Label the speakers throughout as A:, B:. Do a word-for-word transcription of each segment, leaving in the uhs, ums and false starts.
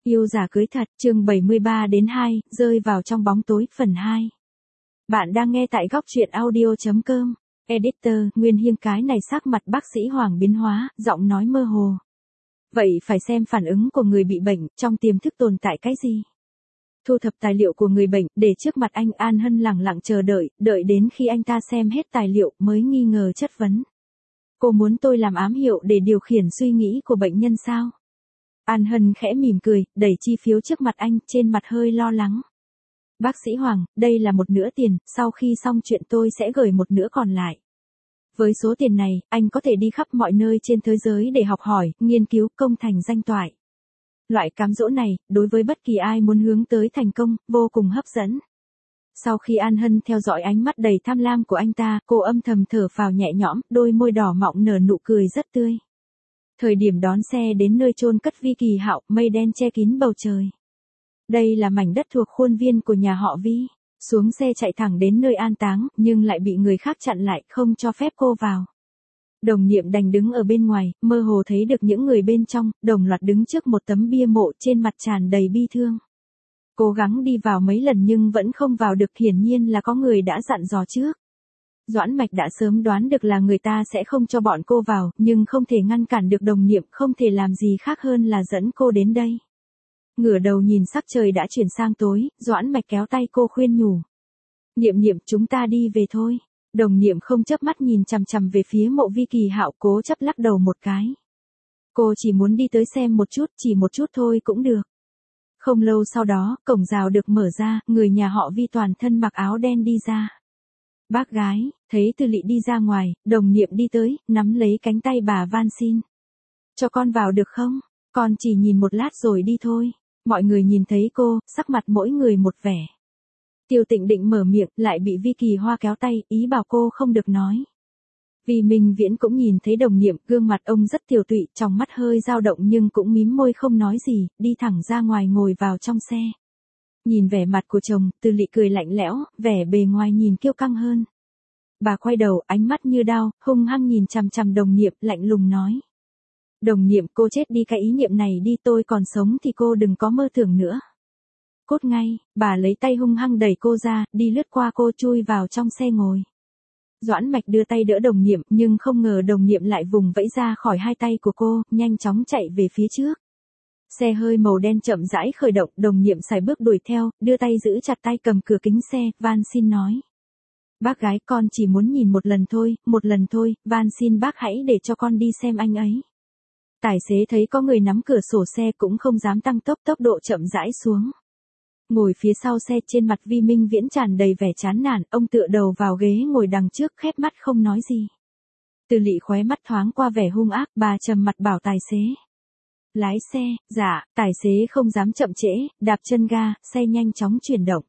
A: Yêu giả cưới thật, chương bảy mươi ba đến hai, rơi vào trong bóng tối, phần hai. Bạn đang nghe tại góc truyện audio chấm com. Editor, Nguyên Hiên cái này sắc mặt bác sĩ Hoàng biến hóa, giọng nói mơ hồ. Vậy phải xem phản ứng của người bị bệnh, trong tiềm thức tồn tại cái gì? Thu thập tài liệu của người bệnh, để trước mặt anh. An Hân lặng lặng chờ đợi, đợi đến khi anh ta xem hết tài liệu mới nghi ngờ chất vấn. Cô muốn tôi làm ám hiệu để điều khiển suy nghĩ của bệnh nhân sao? An Hân khẽ mỉm cười, đẩy chi phiếu trước mặt anh, trên mặt hơi lo lắng. Bác sĩ Hoàng, đây là một nửa tiền, sau khi xong chuyện tôi sẽ gửi một nửa còn lại. Với số tiền này, anh có thể đi khắp mọi nơi trên thế giới để học hỏi, nghiên cứu, công thành danh toại. Loại cám dỗ này, đối với bất kỳ ai muốn hướng tới thành công, vô cùng hấp dẫn. Sau khi An Hân theo dõi ánh mắt đầy tham lam của anh ta, cô âm thầm thở phào nhẹ nhõm, đôi môi đỏ mọng nở nụ cười rất tươi. Thời điểm đón xe đến nơi chôn cất Vi Kỳ Hạo, mây đen che kín bầu trời. Đây là mảnh đất thuộc khuôn viên của nhà họ Vi. Xuống xe chạy thẳng đến nơi an táng, nhưng lại bị người khác chặn lại, không cho phép cô vào. Đồng Niệm đành đứng ở bên ngoài, mơ hồ thấy được những người bên trong, đồng loạt đứng trước một tấm bia mộ, trên mặt tràn đầy bi thương. Cố gắng đi vào mấy lần nhưng vẫn không vào được, hiển nhiên là có người đã dặn dò trước. Doãn Mạch đã sớm đoán được là người ta sẽ không cho bọn cô vào, nhưng không thể ngăn cản được Đồng Niệm, không thể làm gì khác hơn là dẫn cô đến đây. Ngửa đầu nhìn sắc trời đã chuyển sang tối, Doãn Mạch kéo tay cô khuyên nhủ. Niệm Niệm, chúng ta đi về thôi. Đồng Niệm không chớp mắt nhìn chằm chằm về phía mộ Vi Kỳ Hạo, cố chấp lắc đầu một cái. Cô chỉ muốn đi tới xem một chút, chỉ một chút thôi cũng được. Không lâu sau đó, cổng rào được mở ra, người nhà họ Vi toàn thân mặc áo đen đi ra. Bác gái, thấy Từ Lị đi ra ngoài, Đồng Niệm đi tới, nắm lấy cánh tay bà van xin. Cho con vào được không? Con chỉ nhìn một lát rồi đi thôi. Mọi người nhìn thấy cô, sắc mặt mỗi người một vẻ. Tiêu Tịnh định mở miệng, lại bị Vi Kỳ Hoa kéo tay, ý bảo cô không được nói. Vì Minh Viễn cũng nhìn thấy Đồng Niệm, gương mặt ông rất tiều tụy, trong mắt hơi dao động nhưng cũng mím môi không nói gì, đi thẳng ra ngoài ngồi vào trong xe. Nhìn vẻ mặt của chồng, Từ Lị cười lạnh lẽo, vẻ bề ngoài nhìn kiêu căng hơn. Bà quay đầu, ánh mắt như đao, hung hăng nhìn chằm chằm Đồng Niệm, lạnh lùng nói. Đồng Niệm, cô chết đi cái ý niệm này đi, tôi còn sống thì cô đừng có mơ tưởng nữa. Cút ngay, bà lấy tay hung hăng đẩy cô ra, đi lướt qua cô chui vào trong xe ngồi. Doãn Mạch đưa tay đỡ Đồng Niệm, nhưng không ngờ Đồng Niệm lại vùng vẫy ra khỏi hai tay của cô, nhanh chóng chạy về phía trước. Xe hơi màu đen chậm rãi khởi động, Đồng Niệm sải bước đuổi theo, đưa tay giữ chặt tay cầm cửa kính xe, van xin nói. Bác gái, con chỉ muốn nhìn một lần thôi, một lần thôi, van xin bác hãy để cho con đi xem anh ấy. Tài xế thấy có người nắm cửa sổ xe cũng không dám tăng tốc, tốc độ chậm rãi xuống. Ngồi phía sau xe, trên mặt Vi Minh Viễn tràn đầy vẻ chán nản, ông tựa đầu vào ghế ngồi đằng trước, khép mắt không nói gì. Từ Lị khóe mắt thoáng qua vẻ hung ác, bà trầm mặt bảo tài xế. Lái xe, dạ, tài xế không dám chậm trễ, đạp chân ga, xe nhanh chóng chuyển động.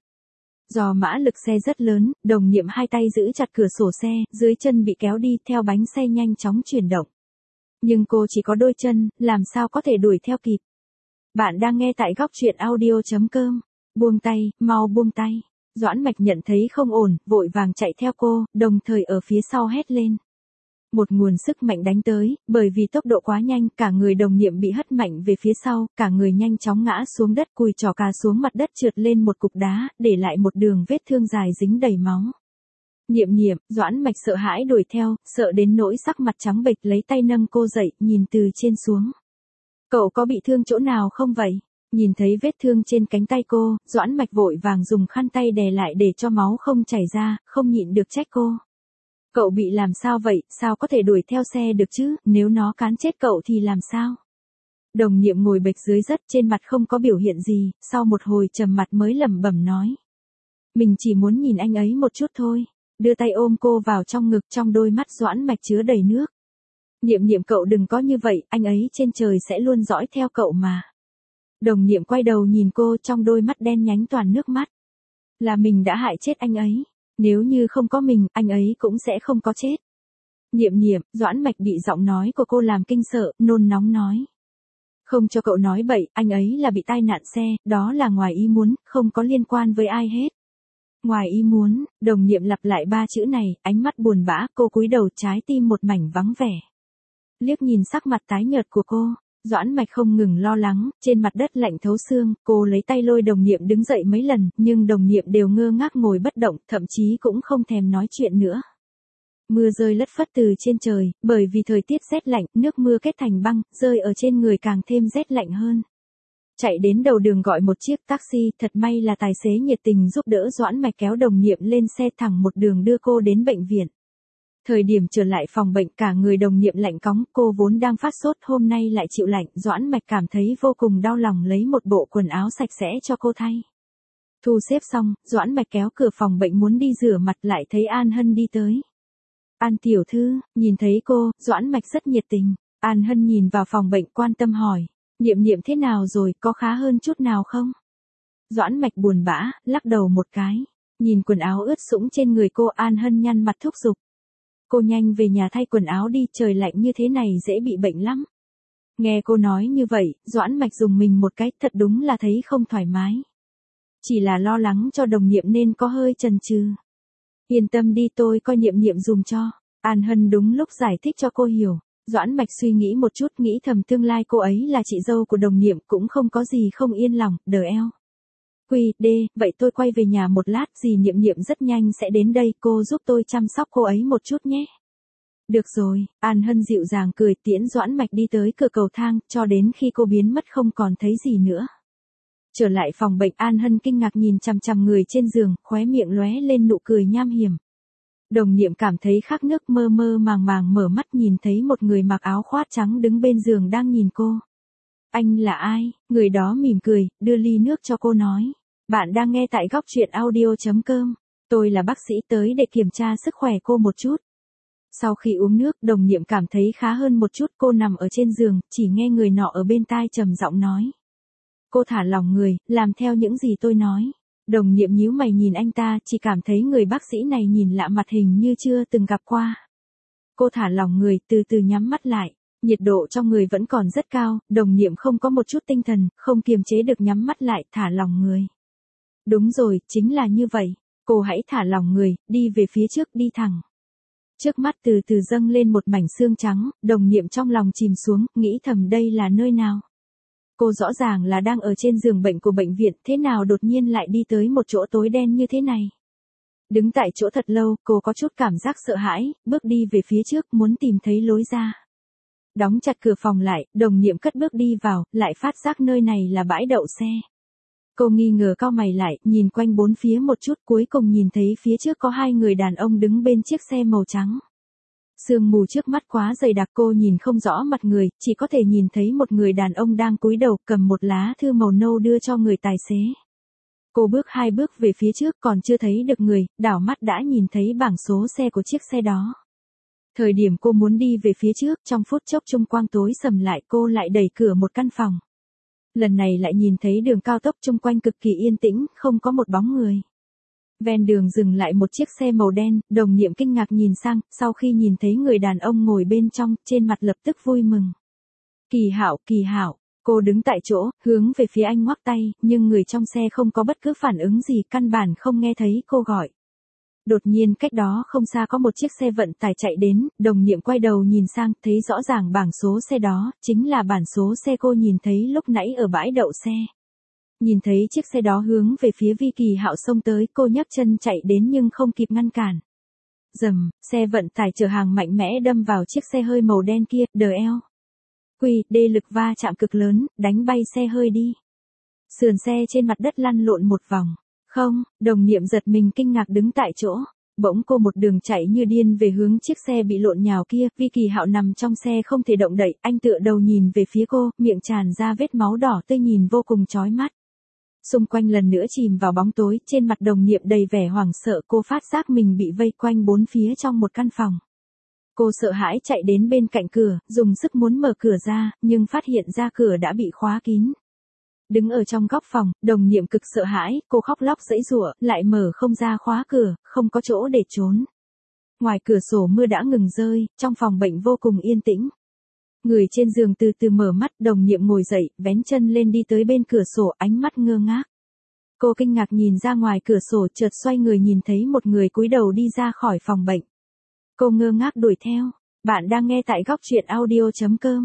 A: Do mã lực xe rất lớn, Đồng Niệm hai tay giữ chặt cửa sổ xe, dưới chân bị kéo đi, theo bánh xe nhanh chóng chuyển động. Nhưng cô chỉ có đôi chân, làm sao có thể đuổi theo kịp. Bạn đang nghe tại góc truyện audio chấm com. Buông tay, mau buông tay. Doãn Mạch nhận thấy không ổn, vội vàng chạy theo cô, đồng thời ở phía sau hét lên. Một nguồn sức mạnh đánh tới, bởi vì tốc độ quá nhanh, cả người Đồng Niệm bị hất mạnh về phía sau, cả người nhanh chóng ngã xuống đất, cùi chỏ cà xuống mặt đất, trượt lên một cục đá, để lại một đường vết thương dài dính đầy máu. Niệm Niệm, Doãn Mạch sợ hãi đuổi theo, sợ đến nỗi sắc mặt trắng bệch, lấy tay nâng cô dậy, nhìn từ trên xuống. Cậu có bị thương chỗ nào không vậy? Nhìn thấy vết thương trên cánh tay cô, Doãn Mạch vội vàng dùng khăn tay đè lại để cho máu không chảy ra, không nhịn được trách cô. Cậu bị làm sao vậy, sao có thể đuổi theo xe được chứ, nếu nó cán chết cậu thì làm sao? Đồng Niệm ngồi bệt dưới đất, trên mặt không có biểu hiện gì, sau một hồi trầm mặt mới lẩm bẩm nói. Mình chỉ muốn nhìn anh ấy một chút thôi. Đưa tay ôm cô vào trong ngực, trong đôi mắt Doãn Mạch chứa đầy nước. Niệm Niệm, cậu đừng có như vậy, anh ấy trên trời sẽ luôn dõi theo cậu mà. Đồng Niệm quay đầu nhìn cô, trong đôi mắt đen nhánh toàn nước mắt. Là mình đã hại chết anh ấy. Nếu như không có mình, anh ấy cũng sẽ không có chết. Niệm Niệm, Doãn Mạch bị giọng nói của cô làm kinh sợ, nôn nóng nói. Không cho cậu nói bậy, anh ấy là bị tai nạn xe, đó là ngoài ý muốn, không có liên quan với ai hết. Ngoài ý muốn, Đồng Niệm lặp lại ba chữ này, ánh mắt buồn bã, cô cúi đầu, trái tim một mảnh vắng vẻ. Liếc nhìn sắc mặt tái nhợt của cô, Doãn Mạch không ngừng lo lắng, trên mặt đất lạnh thấu xương, cô lấy tay lôi đồng niệm đứng dậy mấy lần, nhưng đồng niệm đều ngơ ngác ngồi bất động, thậm chí cũng không thèm nói chuyện nữa. Mưa rơi lất phất từ trên trời, bởi vì thời tiết rét lạnh, nước mưa kết thành băng, rơi ở trên người càng thêm rét lạnh hơn. Chạy đến đầu đường gọi một chiếc taxi, thật may là tài xế nhiệt tình giúp đỡ Doãn Mạch kéo đồng niệm lên xe thẳng một đường đưa cô đến bệnh viện. Thời điểm trở lại phòng bệnh cả người đồng niệm lạnh cóng, cô vốn đang phát sốt hôm nay lại chịu lạnh, Doãn Mạch cảm thấy vô cùng đau lòng lấy một bộ quần áo sạch sẽ cho cô thay. Thu xếp xong, Doãn Mạch kéo cửa phòng bệnh muốn đi rửa mặt lại thấy An Hân đi tới. An tiểu thư, nhìn thấy cô, Doãn Mạch rất nhiệt tình. An Hân nhìn vào phòng bệnh quan tâm hỏi, Niệm Niệm thế nào rồi, có khá hơn chút nào không? Doãn Mạch buồn bã, lắc đầu một cái. Nhìn quần áo ướt sũng trên người cô, An Hân nhăn mặt thúc giục. Cô nhanh về nhà thay quần áo đi, trời lạnh như thế này dễ bị bệnh lắm. Nghe cô nói như vậy, Doãn Mạch dùng mình một cái, thật đúng là thấy không thoải mái. Chỉ là lo lắng cho đồng niệm nên có hơi chần chừ. Yên tâm đi, tôi coi Niệm Niệm dùm cho. An Hân đúng lúc giải thích cho cô hiểu. Doãn Mạch suy nghĩ một chút, nghĩ thầm tương lai cô ấy là chị dâu của đồng niệm cũng không có gì không yên lòng, đờ eo. Quy, đê, vậy tôi quay về nhà một lát, dì Niệm Niệm rất nhanh sẽ đến đây, cô giúp tôi chăm sóc cô ấy một chút nhé. Được rồi, An Hân dịu dàng cười tiễn Doãn Mạch đi tới cửa cầu thang, cho đến khi cô biến mất không còn thấy gì nữa. Trở lại phòng bệnh, An Hân kinh ngạc nhìn chằm chằm người trên giường, khóe miệng lóe lên nụ cười nham hiểm. Đồng niệm cảm thấy khát nước, mơ mơ màng màng mở mắt nhìn thấy một người mặc áo khoác trắng đứng bên giường đang nhìn cô. Anh là ai? Người đó mỉm cười, đưa ly nước cho cô nói. Bạn đang nghe tại góc truyện audio chấm com. Tôi là bác sĩ tới để kiểm tra sức khỏe cô một chút. Sau khi uống nước, đồng niệm cảm thấy khá hơn một chút, cô nằm ở trên giường, chỉ nghe người nọ ở bên tai trầm giọng nói. Cô thả lỏng người, làm theo những gì tôi nói. Đồng niệm nhíu mày nhìn anh ta, chỉ cảm thấy người bác sĩ này nhìn lạ mặt hình như chưa từng gặp qua. Cô thả lỏng người, từ từ nhắm mắt lại. Nhiệt độ trong người vẫn còn rất cao, đồng niệm không có một chút tinh thần, không kiềm chế được nhắm mắt lại, thả lỏng người. Đúng rồi, chính là như vậy. Cô hãy thả lỏng người, đi về phía trước, đi thẳng. Trước mắt từ từ dâng lên một mảnh xương trắng, đồng niệm trong lòng chìm xuống, nghĩ thầm đây là nơi nào. Cô rõ ràng là đang ở trên giường bệnh của bệnh viện, thế nào đột nhiên lại đi tới một chỗ tối đen như thế này. Đứng tại chỗ thật lâu, cô có chút cảm giác sợ hãi, bước đi về phía trước muốn tìm thấy lối ra. Đóng chặt cửa phòng lại, đồng niệm cất bước đi vào, lại phát giác nơi này là bãi đậu xe. Cô nghi ngờ cau mày lại, nhìn quanh bốn phía một chút, cuối cùng nhìn thấy phía trước có hai người đàn ông đứng bên chiếc xe màu trắng. Sương mù trước mắt quá dày đặc, cô nhìn không rõ mặt người, chỉ có thể nhìn thấy một người đàn ông đang cúi đầu cầm một lá thư màu nâu đưa cho người tài xế. Cô bước hai bước về phía trước còn chưa thấy được người, đảo mắt đã nhìn thấy bảng số xe của chiếc xe đó. Thời điểm cô muốn đi về phía trước, trong phút chốc trung quang tối sầm lại, cô lại đẩy cửa một căn phòng. Lần này lại nhìn thấy đường cao tốc chung quanh cực kỳ yên tĩnh, không có một bóng người. Ven đường dừng lại một chiếc xe màu đen, đồng niệm kinh ngạc nhìn sang, sau khi nhìn thấy người đàn ông ngồi bên trong, trên mặt lập tức vui mừng. Kỳ Hạo, Kỳ Hạo, cô đứng tại chỗ, hướng về phía anh ngoắc tay, nhưng người trong xe không có bất cứ phản ứng gì, căn bản không nghe thấy cô gọi. Đột nhiên cách đó không xa có một chiếc xe vận tải chạy đến, đồng niệm quay đầu nhìn sang, thấy rõ ràng bảng số xe đó, chính là bản số xe cô nhìn thấy lúc nãy ở bãi đậu xe. Nhìn thấy chiếc xe đó hướng về phía Vi Kỳ Hạo xông tới, cô nhấc chân chạy đến nhưng không kịp ngăn cản. Rầm, xe vận tải chở hàng mạnh mẽ đâm vào chiếc xe hơi màu đen kia, đờ eo. Quy, đê lực va chạm cực lớn, đánh bay xe hơi đi. Sườn xe trên mặt đất lăn lộn một vòng. Không, đồng niệm giật mình kinh ngạc đứng tại chỗ. Bỗng cô một đường chạy như điên về hướng chiếc xe bị lộn nhào kia, Vi Kỳ Hạo nằm trong xe không thể động đậy, anh tựa đầu nhìn về phía cô, miệng tràn ra vết máu đỏ tươi nhìn vô cùng chói mắt. Xung quanh lần nữa chìm vào bóng tối, trên mặt đồng niệm đầy vẻ hoảng sợ, cô phát giác mình bị vây quanh bốn phía trong một căn phòng. Cô sợ hãi chạy đến bên cạnh cửa, dùng sức muốn mở cửa ra, nhưng phát hiện ra cửa đã bị khóa kín. Đứng ở trong góc phòng, đồng niệm cực sợ hãi, cô khóc lóc giãy giụa, lại mở không ra khóa cửa, không có chỗ để trốn. Ngoài cửa sổ mưa đã ngừng rơi, trong phòng bệnh vô cùng yên tĩnh. Người trên giường từ từ mở mắt, đồng niệm ngồi dậy, vén chân lên đi tới bên cửa sổ, ánh mắt ngơ ngác. Cô kinh ngạc nhìn ra ngoài cửa sổ, chợt xoay người nhìn thấy một người cúi đầu đi ra khỏi phòng bệnh. Cô ngơ ngác đuổi theo. Bạn đang nghe tại góc truyện audio chấm com.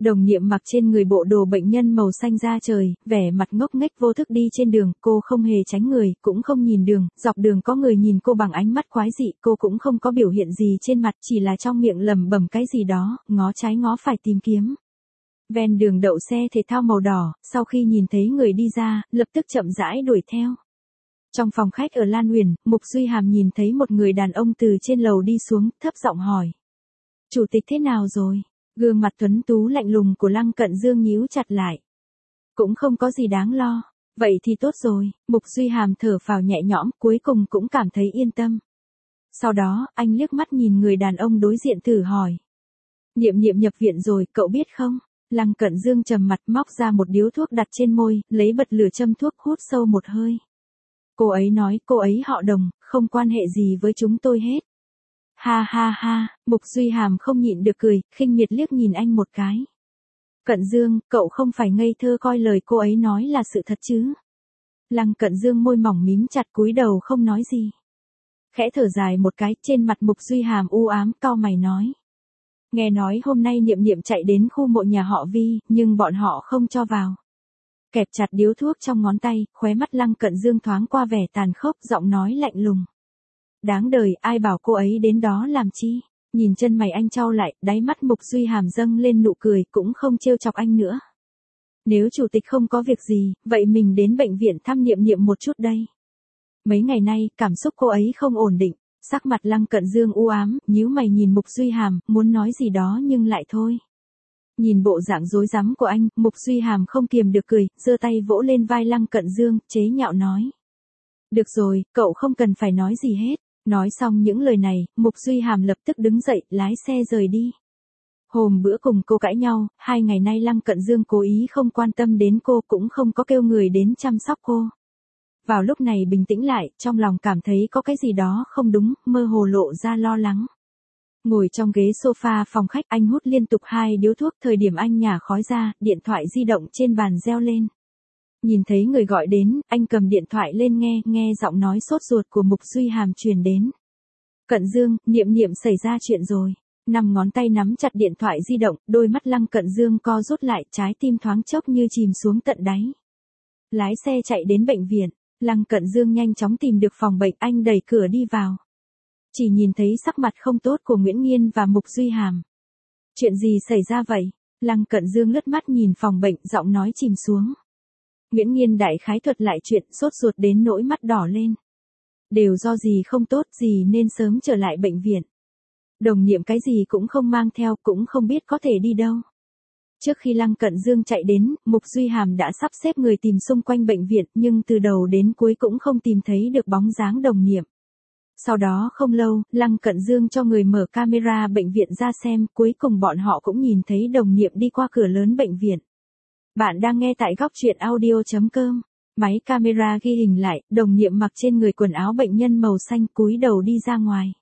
A: Đồng Niệm mặc trên người bộ đồ bệnh nhân màu xanh da trời, vẻ mặt ngốc nghếch vô thức đi trên đường, cô không hề tránh người, cũng không nhìn đường, dọc đường có người nhìn cô bằng ánh mắt quái dị, cô cũng không có biểu hiện gì trên mặt, chỉ là trong miệng lẩm bẩm cái gì đó, ngó trái ngó phải tìm kiếm. Ven đường đậu xe thể thao màu đỏ, sau khi nhìn thấy người đi ra, lập tức chậm rãi đuổi theo. Trong phòng khách ở Lan Huyền, Mục Duy Hàm nhìn thấy một người đàn ông từ trên lầu đi xuống, thấp giọng hỏi. Chủ tịch thế nào rồi? Gương mặt tuấn tú lạnh lùng của Lăng Cận Dương nhíu chặt lại. Cũng không có gì đáng lo. Vậy thì tốt rồi, Mục Duy Hàm thở phào nhẹ nhõm, cuối cùng cũng cảm thấy yên tâm. Sau đó, anh liếc mắt nhìn người đàn ông đối diện thử hỏi. Niệm Niệm nhập viện rồi, cậu biết không? Lăng Cận Dương trầm mặt móc ra một điếu thuốc đặt trên môi, lấy bật lửa châm thuốc hút sâu một hơi. Cô ấy nói, cô ấy họ Đồng, không quan hệ gì với chúng tôi hết. Ha ha ha, Mục Duy Hàm không nhịn được cười, khinh miệt liếc nhìn anh một cái. Cận Dương, cậu không phải ngây thơ coi lời cô ấy nói là sự thật chứ? Lăng Cận Dương môi mỏng mím chặt cúi đầu không nói gì. Khẽ thở dài một cái, trên mặt Mục Duy Hàm u ám cau mày nói. Nghe nói hôm nay Niệm Niệm chạy đến khu mộ nhà họ Vi, nhưng bọn họ không cho vào. Kẹp chặt điếu thuốc trong ngón tay, khóe mắt Lăng Cận Dương thoáng qua vẻ tàn khốc, giọng nói lạnh lùng. Đáng đời, ai bảo cô ấy đến đó làm chi? Nhìn chân mày anh chau lại, đáy mắt Mục Duy Hàm dâng lên nụ cười, cũng không trêu chọc anh nữa. Nếu chủ tịch không có việc gì, vậy mình đến bệnh viện thăm Niệm Niệm một chút đây. Mấy ngày nay, cảm xúc cô ấy không ổn định, sắc mặt Lăng Cận Dương u ám, nhíu mày nhìn Mục Duy Hàm, muốn nói gì đó nhưng lại thôi. Nhìn bộ dạng rối rắm của anh, Mục Duy Hàm không kiềm được cười, giơ tay vỗ lên vai Lăng Cận Dương, chế nhạo nói. Được rồi, cậu không cần phải nói gì hết. Nói xong những lời này, Mục Duy Hàm lập tức đứng dậy, lái xe rời đi. Hôm bữa cùng cô cãi nhau, hai ngày nay Lăng Cận Dương cố ý không quan tâm đến cô, cũng không có kêu người đến chăm sóc cô. Vào lúc này bình tĩnh lại, trong lòng cảm thấy có cái gì đó không đúng, mơ hồ lộ ra lo lắng. Ngồi trong ghế sofa phòng khách, anh hút liên tục hai điếu thuốc, thời điểm anh nhả khói ra, điện thoại di động trên bàn reo lên. Nhìn thấy người gọi đến, anh cầm điện thoại lên nghe, nghe giọng nói sốt ruột của Mục Duy Hàm truyền đến. Cận Dương, Niệm Niệm xảy ra chuyện rồi. Năm ngón tay nắm chặt điện thoại di động, đôi mắt Lăng Cận Dương co rút lại, trái tim thoáng chốc như chìm xuống tận đáy. Lái xe chạy đến bệnh viện, Lăng Cận Dương nhanh chóng tìm được phòng bệnh, anh đẩy cửa đi vào. Chỉ nhìn thấy sắc mặt không tốt của Nguyễn Nghiên và Mục Duy Hàm. Chuyện gì xảy ra vậy? Lăng Cận Dương lướt mắt nhìn phòng bệnh, giọng nói chìm xuống. Nguyễn Nghiên đại khái thuật lại chuyện, sốt ruột đến nỗi mắt đỏ lên. Đều do gì không tốt, gì nên sớm trở lại bệnh viện. Đồng Niệm cái gì cũng không mang theo, cũng không biết có thể đi đâu. Trước khi Lăng Cận Dương chạy đến, Mục Duy Hàm đã sắp xếp người tìm xung quanh bệnh viện, nhưng từ đầu đến cuối cũng không tìm thấy được bóng dáng Đồng Niệm. Sau đó không lâu, Lăng Cận Dương cho người mở camera bệnh viện ra xem, cuối cùng bọn họ cũng nhìn thấy Đồng Niệm đi qua cửa lớn bệnh viện. Bạn đang nghe tại góc truyện audio chấm com. Máy camera ghi hình lại, Đồng Niệm mặc trên người quần áo bệnh nhân màu xanh, cúi đầu đi ra ngoài.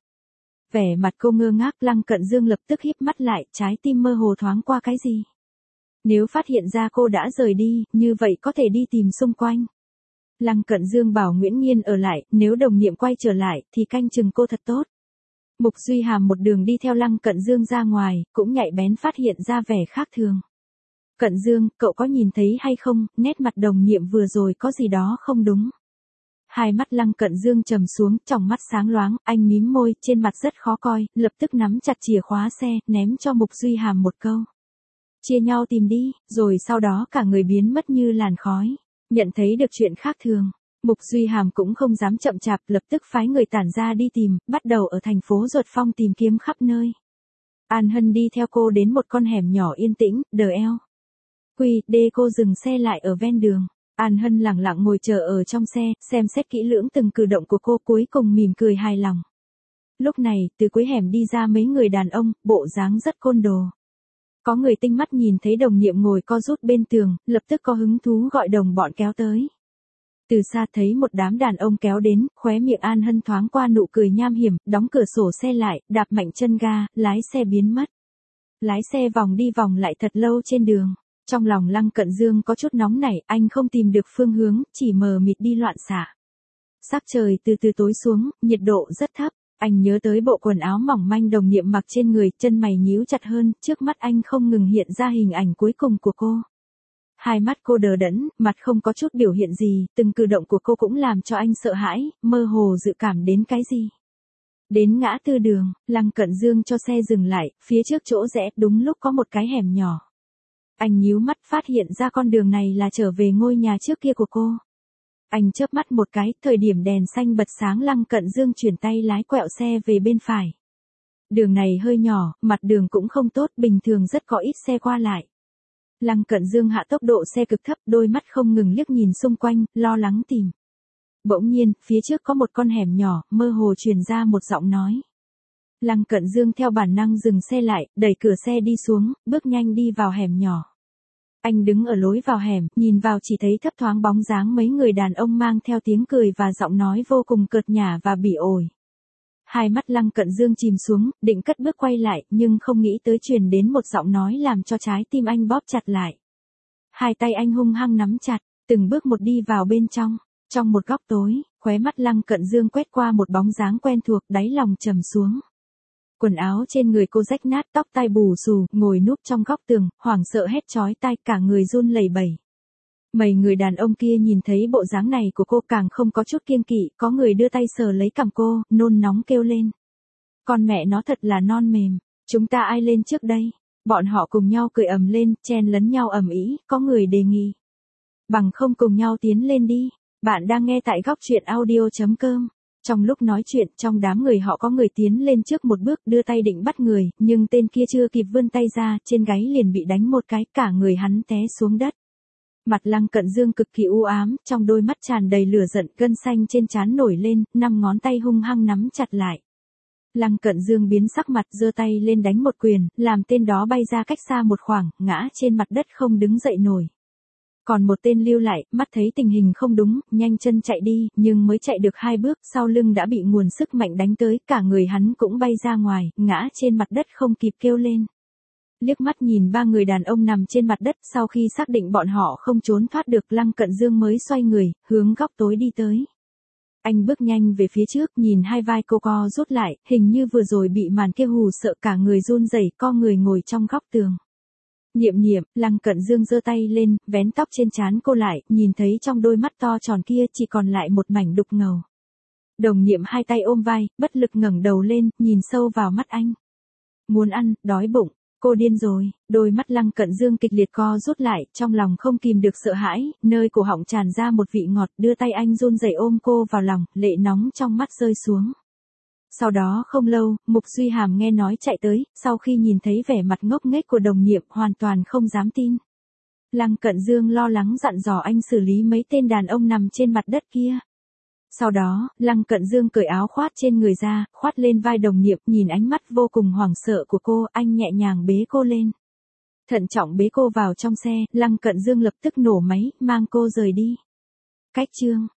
A: Vẻ mặt cô ngơ ngác, Lăng Cận Dương lập tức híp mắt lại, trái tim mơ hồ thoáng qua cái gì. Nếu phát hiện ra cô đã rời đi, như vậy có thể đi tìm xung quanh. Lăng Cận Dương bảo Nguyễn Nghiên ở lại, nếu Đồng Niệm quay trở lại, thì canh chừng cô thật tốt. Mục Duy Hàm một đường đi theo Lăng Cận Dương ra ngoài, cũng nhạy bén phát hiện ra vẻ khác thường. Cận Dương, cậu có nhìn thấy hay không, nét mặt Đồng Niệm vừa rồi có gì đó không đúng. Hai mắt Lăng Cận Dương trầm xuống, trong mắt sáng loáng, anh mím môi, trên mặt rất khó coi, lập tức nắm chặt chìa khóa xe, ném cho Mục Duy Hàm một câu. Chia nhau tìm đi, rồi sau đó cả người biến mất như làn khói. Nhận thấy được chuyện khác thường, Mục Duy Hàm cũng không dám chậm chạp, lập tức phái người tản ra đi tìm, bắt đầu ở thành phố Duật Phong tìm kiếm khắp nơi. An Hân đi theo cô đến một con hẻm nhỏ yên tĩnh, đờ eo. Quy, đê cô dừng xe lại ở ven đường. An Hân lặng lặng ngồi chờ ở trong xe, xem xét kỹ lưỡng từng cử động của cô, cuối cùng mỉm cười hài lòng. Lúc này, từ cuối hẻm đi ra mấy người đàn ông, bộ dáng rất côn đồ. Có người tinh mắt nhìn thấy Đồng Niệm ngồi co rút bên tường, lập tức có hứng thú gọi đồng bọn kéo tới. Từ xa thấy một đám đàn ông kéo đến, khóe miệng An Hân thoáng qua nụ cười nham hiểm, đóng cửa sổ xe lại, đạp mạnh chân ga, lái xe biến mất. Lái xe vòng đi vòng lại thật lâu trên đường. Trong lòng Lăng Cận Dương có chút nóng nảy, anh không tìm được phương hướng, chỉ mờ mịt đi loạn xạ. Sắc trời từ từ tối xuống, nhiệt độ rất thấp. Anh nhớ tới bộ quần áo mỏng manh đồng nhiệm mặc trên người, chân mày nhíu chặt hơn, trước mắt anh không ngừng hiện ra hình ảnh cuối cùng của cô. Hai mắt cô đờ đẫn, mặt không có chút biểu hiện gì, từng cử động của cô cũng làm cho anh sợ hãi, mơ hồ dự cảm đến cái gì. Đến ngã tư đường, Lăng Cận Dương cho xe dừng lại, phía trước chỗ rẽ, đúng lúc có một cái hẻm nhỏ. Anh nhíu mắt phát hiện ra con đường này là trở về ngôi nhà trước kia của cô. Anh chớp mắt một cái, thời điểm đèn xanh bật sáng Lăng Cận Dương chuyển tay lái quẹo xe về bên phải. Đường này hơi nhỏ, mặt đường cũng không tốt, bình thường rất có ít xe qua lại. Lăng Cận Dương hạ tốc độ xe cực thấp, đôi mắt không ngừng liếc nhìn xung quanh, lo lắng tìm. Bỗng nhiên, phía trước có một con hẻm nhỏ, mơ hồ truyền ra một giọng nói. Lăng Cận Dương theo bản năng dừng xe lại, đẩy cửa xe đi xuống, bước nhanh đi vào hẻm nhỏ. Anh đứng ở lối vào hẻm, nhìn vào chỉ thấy thấp thoáng bóng dáng mấy người đàn ông mang theo tiếng cười và giọng nói vô cùng cợt nhả và bỉ ổi. Hai mắt Lăng Cận Dương chìm xuống, định cất bước quay lại, nhưng không nghĩ tới truyền đến một giọng nói làm cho trái tim anh bóp chặt lại. Hai tay anh hung hăng nắm chặt, từng bước một đi vào bên trong. Trong một góc tối, khóe mắt Lăng Cận Dương quét qua một bóng dáng quen thuộc, đáy lòng trầm xuống. Quần áo trên người cô rách nát, tóc tai bù xù, ngồi núp trong góc tường, hoảng sợ hét chói tai, cả người run lẩy bẩy. Mấy người đàn ông kia nhìn thấy bộ dáng này của cô càng không có chút kiêng kỵ, có người đưa tay sờ lấy cằm cô, nôn nóng kêu lên. Con mẹ nó thật là non mềm, chúng ta ai lên trước đây? Bọn họ cùng nhau cười ầm lên, chen lấn nhau ầm ĩ, có người đề nghị. Bằng không cùng nhau tiến lên đi. Bạn đang nghe tại góc truyện audio chấm com. Trong lúc nói chuyện, trong đám người họ có người tiến lên trước một bước đưa tay định bắt người, nhưng tên kia chưa kịp vươn tay ra, trên gáy liền bị đánh một cái, cả người hắn té xuống đất. Mặt Lăng Cận Dương cực kỳ u ám, trong đôi mắt tràn đầy lửa giận, gân xanh trên trán nổi lên, năm ngón tay hung hăng nắm chặt lại. Lăng Cận Dương biến sắc mặt, giơ tay lên đánh một quyền, làm tên đó bay ra cách xa một khoảng, ngã trên mặt đất không đứng dậy nổi. Còn một tên lưu lại, mắt thấy tình hình không đúng, nhanh chân chạy đi, nhưng mới chạy được hai bước, sau lưng đã bị nguồn sức mạnh đánh tới, cả người hắn cũng bay ra ngoài, ngã trên mặt đất không kịp kêu lên. Liếc mắt nhìn ba người đàn ông nằm trên mặt đất, sau khi xác định bọn họ không trốn thoát được, Lăng Cận Dương mới xoay người, hướng góc tối đi tới. Anh bước nhanh về phía trước, nhìn hai vai cô co rút lại, hình như vừa rồi bị màn kia hù sợ, cả người run rẩy, co người ngồi trong góc tường. Niệm niệm, Lăng Cận Dương giơ tay lên, vén tóc trên trán cô lại, nhìn thấy trong đôi mắt to tròn kia chỉ còn lại một mảnh đục ngầu. Đồng Niệm hai tay ôm vai, bất lực ngẩng đầu lên, nhìn sâu vào mắt anh. Muốn ăn, đói bụng, cô điên rồi, đôi mắt Lăng Cận Dương kịch liệt co rút lại, trong lòng không kìm được sợ hãi, nơi cổ họng tràn ra một vị ngọt, đưa tay anh run rẩy ôm cô vào lòng, lệ nóng trong mắt rơi xuống. Sau đó không lâu, Mục Duy Hàm nghe nói chạy tới, sau khi nhìn thấy vẻ mặt ngốc nghếch của Đồng Niệm hoàn toàn không dám tin. Lăng Cận Dương lo lắng dặn dò anh xử lý mấy tên đàn ông nằm trên mặt đất kia. Sau đó, Lăng Cận Dương cởi áo khoác trên người ra, khoát lên vai Đồng Niệm, nhìn ánh mắt vô cùng hoảng sợ của cô, anh nhẹ nhàng bế cô lên. Thận trọng bế cô vào trong xe, Lăng Cận Dương lập tức nổ máy, mang cô rời đi. Cách chương